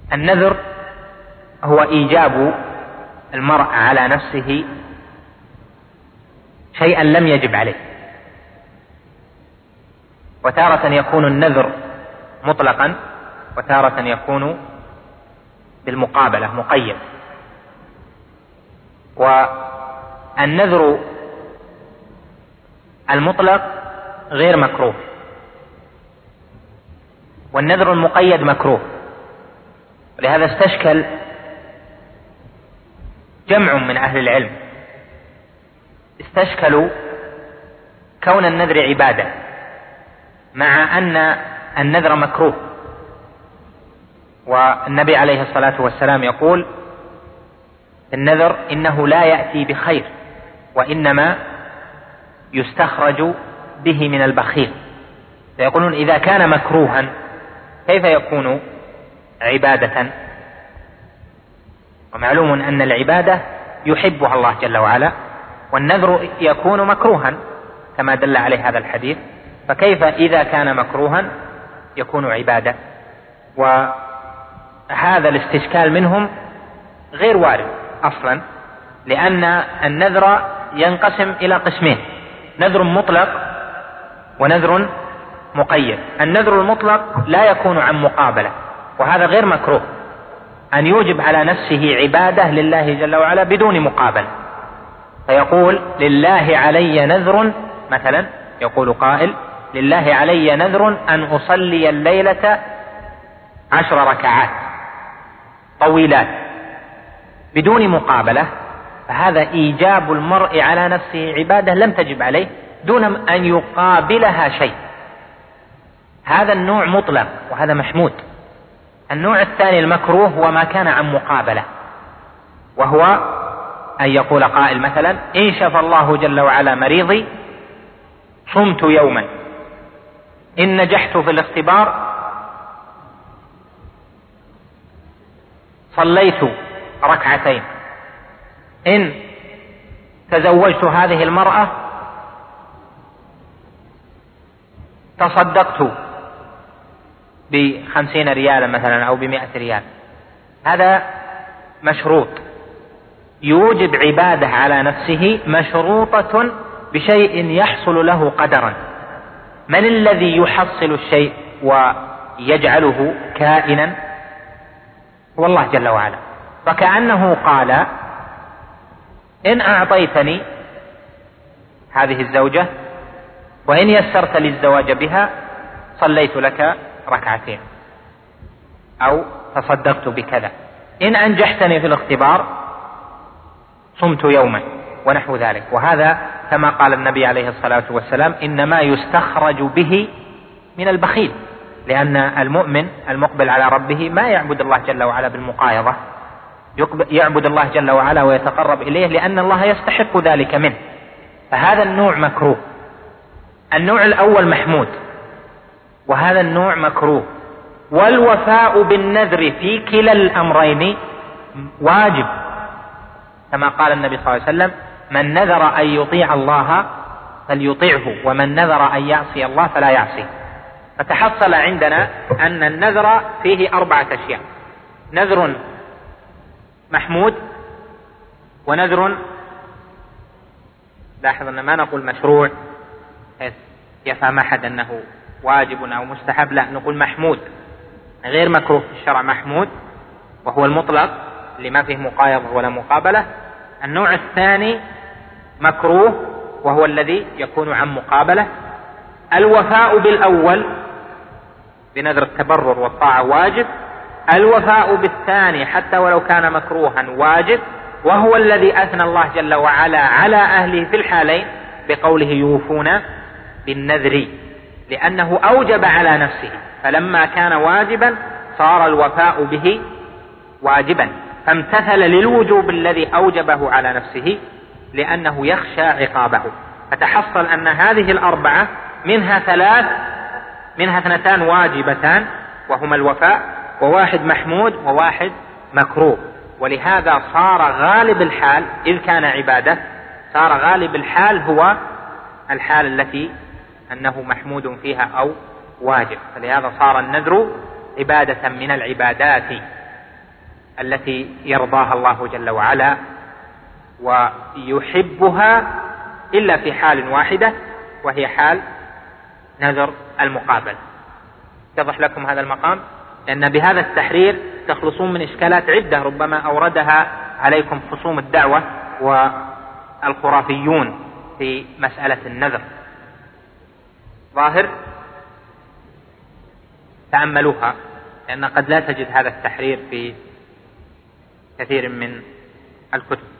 النذر هو إيجاب المرء على نفسه شيئا لم يجب عليه، وتارة يكون النذر مطلقا وتارة يكون بالمقابلة مقيد. والنذر المطلق غير مكروه، والنذر المقيد مكروه. ولهذا استشكل جمع من أهل العلم، استشكلوا كون النذر عبادة مع أن النذر مكروه. والنبي عليه الصلاة والسلام يقول النذر إنه لا يأتي بخير وإنما يستخرج به من البخيل. فيقولون إذا كان مكروها كيف يكون عبادة؟ ومعلوم أن العبادة يحبها الله جل وعلا، والنذر يكون مكروها كما دل عليه هذا الحديث، فكيف إذا كان مكروها يكون عبادة؟ وهذا الاستشكال منهم غير وارد أصلا، لأن النذر ينقسم إلى قسمين: نذر مطلق ونذر مقيد. النذر المطلق لا يكون عن مقابلة، وهذا غير مكروه، أن يوجب على نفسه عبادة لله جل وعلا بدون مقابلة. فيقول لله علي نذر، مثلا يقول قائل لله علي نذر أن أصلي الليلة 10 ركعات طويلات بدون مقابلة، فهذا إيجاب المرء على نفسه عبادة لم تجب عليه دون أن يقابلها شيء. هذا النوع مطلق وهذا محمود. النوع الثاني المكروه هو ما كان عن مقابلة، وهو أن يقول قائل مثلا إن شفى الله جل وعلا مريضي صمت يوما، إن نجحت في الاختبار صليت ركعتين، إن تزوجت هذه المرأة تصدقت ب50 ريالا مثلا أو ب100 ريال. هذا مشروط، يوجب عبادة على نفسه مشروطة بشيء يحصل له قدرا. من الذي يحصل الشيء ويجعله كائنا؟ هو الله جل وعلا. فكأنه قال إن أعطيتني هذه الزوجة وإن يسرت لي الزواج بها صليت لك ركعتين أو تصدقت بكذا، إن أنجحتني في الاختبار صمت يوما، ونحو ذلك. وهذا كما قال النبي عليه الصلاة والسلام إنما يستخرج به من البخيل، لأن المؤمن المقبل على ربه ما يعبد الله جل وعلا بالمقايضة، يعبد الله جل وعلا ويتقرب إليه لأن الله يستحق ذلك منه. فهذا النوع مكروه. النوع الأول محمود وهذا النوع مكروه. والوفاء بالنذر في كلا الأمرين واجب، كما قال النبي صلى الله عليه وسلم من نذر أن يطيع الله فليطيعه ومن نذر أن يعصي الله فلا يعصي. فتحصل عندنا أن النذر فيه 4 أشياء: نذر محمود، ونذر، لاحظ أن ما نقول مشروع يفهم أحد أنه واجب أو مستحب، لا، نقول محمود غير مكروه في الشرع، محمود وهو المطلق اللي ما فيه مقايضة ولا مقابلة. النوع الثاني مكروه وهو الذي يكون عن مقابلة. الوفاء بالأول بنذر التبرر والطاعة واجب، الوفاء بالثاني حتى ولو كان مكروها واجب، وهو الذي أثنى الله جل وعلا على أهله في الحالين بقوله يوفون بالنذر، لأنه أوجب على نفسه، فلما كان واجبا صار الوفاء به واجبا، فامتثل للوجوب الذي أوجبه على نفسه لأنه يخشى عقابه. فتحصل أن هذه 4 منها 2 واجبتان وهما الوفاء، و1 محمود و1 مكروه. ولهذا صار غالب الحال إذ كان عبادة، صار غالب الحال هو الحال التي أنه محمود فيها أو واجب، فلهذا صار النذر عبادة من العبادات التي يرضاها الله جل وعلا ويحبها إلا في حال واحدة، وهي حال نذر المقابل. يتضح لكم هذا المقام؟ لأن بهذا التحرير تخلصون من إشكالات عدة ربما أوردها عليكم خصوم الدعوة والخرافيون في مسألة النذر. ظاهر؟ تأملوها، لأن قد لا تجد هذا التحرير في كثير من الكتب.